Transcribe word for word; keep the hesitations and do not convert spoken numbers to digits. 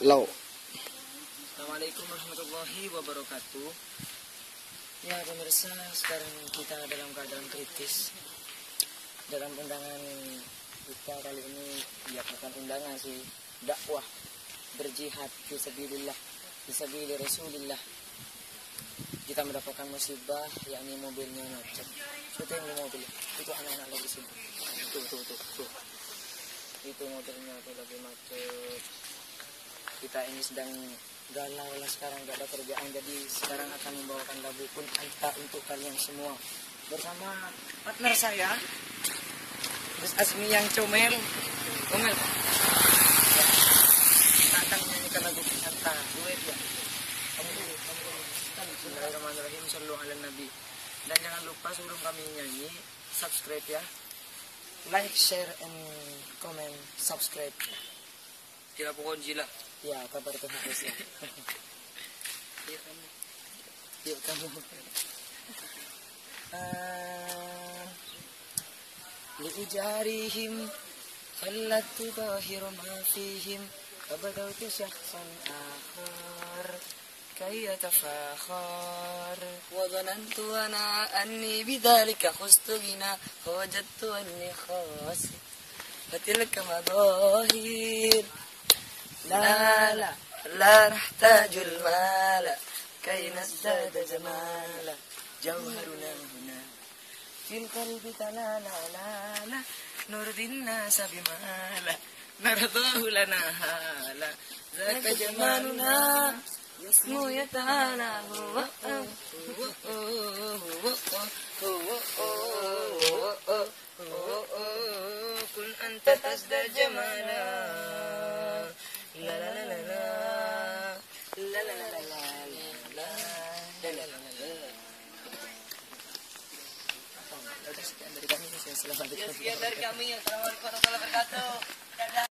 Lau. Assalamualaikum warahmatullahi wabarakatuh. Ya pemirsa, sekarang kita dalam keadaan kritis. Dalam undangan kita kali ini, ya bukan undangan sih, dakwah berjihad fisabilillah, fisabili Rasulillah. Kita mendapatkan musibah, yakni mobilnya macet. Syuting di mobil, itu anak-anak lagi sibuk. Tuh, tuh, tuh, tuh. Itu mobilnya tuh lagi macet. Kita ini sedang galau lah sekarang, gak ada kerjaan, jadi sekarang akan membawakan lagu Kun Anta untuk kalian semua bersama partner saya Gus Azmi yang comel comel ya. Kita akan menyanyikan lagu Kun Anta duet ya. Kamu dulu, kamu dulu. Bismillahirrahmanirrahim, sallu ala nabi. Dan jangan lupa sebelum kami nyanyi, subscribe ya, like, share, and comment, subscribe. Tidak pokok jila. Ya, kabar itu harus ya. Yuk kamu. Yuk kamu. Uh, Liujarihim khallatu zahiru ma fihim abadautu syakhsan akhar kay yatafakhar wa dhanantu ana anni bidhalika khustu gina wajadtu anni khas fatilka madahir. لا لا لا نحتاج المال كي نزداد جمالا جوهرنا هنا في القلب تلالا لا لا نرضي الناس بمالا نرضاه لنا هالا ذاك جمالنا يسمو يتعالى هو كن أنت تزداد جمالا. La la la la la la la la la la la la la. Sekian dari kami. Sekian dari kami. Assalamualaikum warahmatullahi wabarakatuh.